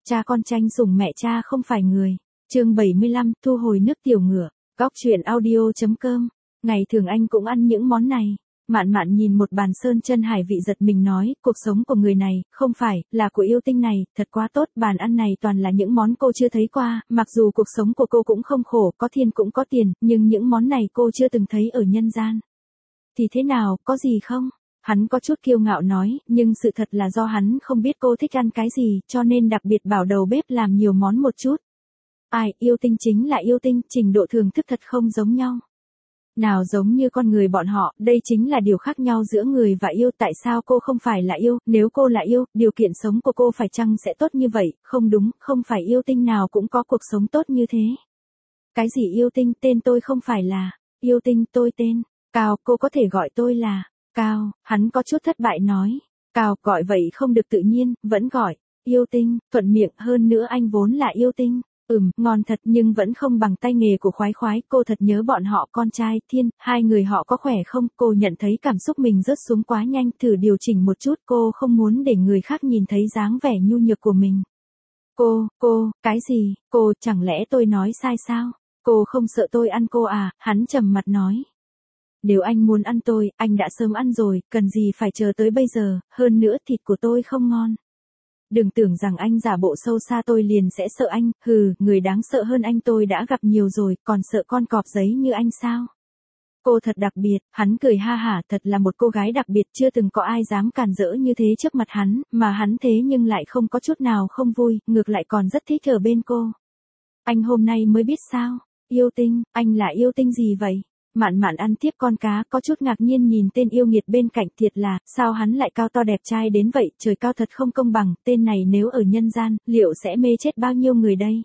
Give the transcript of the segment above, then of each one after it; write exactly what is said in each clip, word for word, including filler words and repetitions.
cha con tranh sủng mẹ cha không phải người. Chương bảy mươi lăm, thu hồi nước tiểu ngựa. Góc truyện audio chấm com. Ngày thường anh cũng ăn những món này. Mạn Mạn nhìn một bàn sơn chân hải vị giật mình nói, cuộc sống của người này, không phải, là của yêu tinh này, thật quá tốt, bàn ăn này toàn là những món cô chưa thấy qua, mặc dù cuộc sống của cô cũng không khổ, có thiên cũng có tiền, nhưng những món này cô chưa từng thấy ở nhân gian. Thì thế nào, có gì không? Hắn có chút kiêu ngạo nói, nhưng sự thật là do hắn không biết cô thích ăn cái gì, cho nên đặc biệt bảo đầu bếp làm nhiều món một chút. Ai, yêu tinh chính là yêu tinh, trình độ thưởng thức thật không giống nhau. Nào giống như con người bọn họ, đây chính là điều khác nhau giữa người và yêu, tại sao cô không phải là yêu, nếu cô là yêu, điều kiện sống của cô phải chăng sẽ tốt như vậy, không đúng, không phải yêu tinh nào cũng có cuộc sống tốt như thế. Cái gì yêu tinh, tên tôi không phải là, yêu tinh, tôi tên, Cao, cô có thể gọi tôi là, Cao, hắn có chút thất bại nói, Cao, gọi vậy không được tự nhiên, vẫn gọi, yêu tinh, thuận miệng, hơn nữa anh vốn là yêu tinh. Ừm, ngon thật nhưng vẫn không bằng tay nghề của khoái khoái, cô thật nhớ bọn họ con trai, Thiên, hai người họ có khỏe không, cô nhận thấy cảm xúc mình rớt xuống quá nhanh, thử điều chỉnh một chút, cô không muốn để người khác nhìn thấy dáng vẻ nhu nhược của mình. Cô, cô, cái gì, cô, chẳng lẽ tôi nói sai sao, cô không sợ tôi ăn cô à, hắn trầm mặt nói. Nếu anh muốn ăn tôi, anh đã sớm ăn rồi, cần gì phải chờ tới bây giờ, hơn nữa thịt của tôi không ngon. Đừng tưởng rằng anh giả bộ sâu xa tôi liền sẽ sợ anh, hừ, người đáng sợ hơn anh tôi đã gặp nhiều rồi, còn sợ con cọp giấy như anh sao? Cô thật đặc biệt, hắn cười ha hả, thật là một cô gái đặc biệt, chưa từng có ai dám cản rỡ như thế trước mặt hắn, mà hắn thế nhưng lại không có chút nào không vui, ngược lại còn rất thích ở bên cô. Anh hôm nay mới biết sao? Yêu tinh, anh là yêu tinh gì vậy? Mạn Mạn ăn tiếp con cá, có chút ngạc nhiên nhìn tên yêu nghiệt bên cạnh, thiệt là, sao hắn lại cao to đẹp trai đến vậy, trời cao thật không công bằng, tên này nếu ở nhân gian, liệu sẽ mê chết bao nhiêu người đây?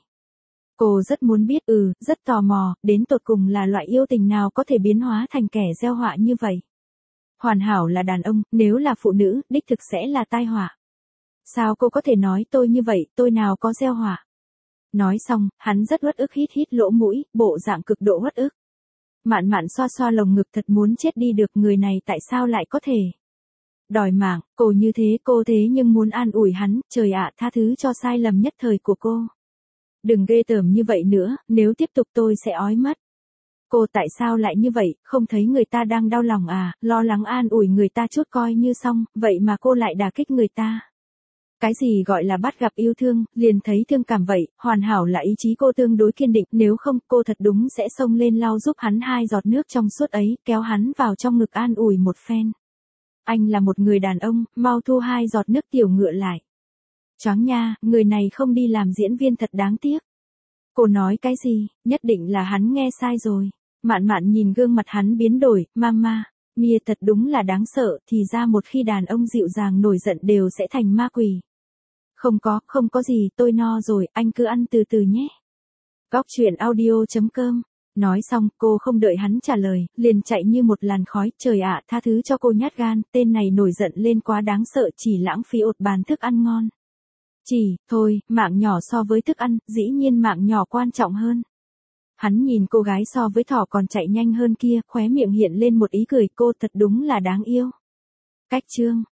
Cô rất muốn biết, ừ, rất tò mò, đến tột cùng là loại yêu tình nào có thể biến hóa thành kẻ gieo họa như vậy? Hoàn hảo là đàn ông, nếu là phụ nữ, đích thực sẽ là tai họa. Sao cô có thể nói tôi như vậy, tôi nào có gieo họa? Nói xong, hắn rất uất ức hít hít lỗ mũi, bộ dạng cực độ uất ức. Mạn Mạn xoa xoa lồng ngực thật muốn chết đi được, người này tại sao lại có thể đòi mạng, cô như thế, cô thế nhưng muốn an ủi hắn, trời ạ, tha thứ cho sai lầm nhất thời của cô. Đừng ghê tởm như vậy nữa, nếu tiếp tục tôi sẽ ói mất. Cô tại sao lại như vậy, không thấy người ta đang đau lòng à, lo lắng an ủi người ta chút coi như xong, vậy mà cô lại đả kích người ta. Cái gì gọi là bắt gặp yêu thương, liền thấy thương cảm vậy, hoàn hảo là ý chí cô tương đối kiên định, nếu không, cô thật đúng sẽ xông lên lau giúp hắn hai giọt nước trong suốt ấy, kéo hắn vào trong ngực an ủi một phen. Anh là một người đàn ông, mau thu hai giọt nước tiểu ngựa lại. Choáng nha, người này không đi làm diễn viên thật đáng tiếc. Cô nói cái gì, nhất định là hắn nghe sai rồi. Mạn Mạn nhìn gương mặt hắn biến đổi, mama. Mia thật đúng là đáng sợ, thì ra một khi đàn ông dịu dàng nổi giận đều sẽ thành ma quỷ. Không có, không có gì, tôi no rồi, anh cứ ăn từ từ nhé. Góc truyện audio chấm com. Nói xong, cô không đợi hắn trả lời, liền chạy như một làn khói, trời ạ, tha thứ cho cô nhát gan, tên này nổi giận lên quá đáng sợ, chỉ lãng phí ột bàn thức ăn ngon. Chỉ, thôi, mạng nhỏ so với thức ăn, dĩ nhiên mạng nhỏ quan trọng hơn. Hắn nhìn cô gái so với thỏ còn chạy nhanh hơn kia, khóe miệng hiện lên một ý cười, cô thật đúng là đáng yêu. Cách chương.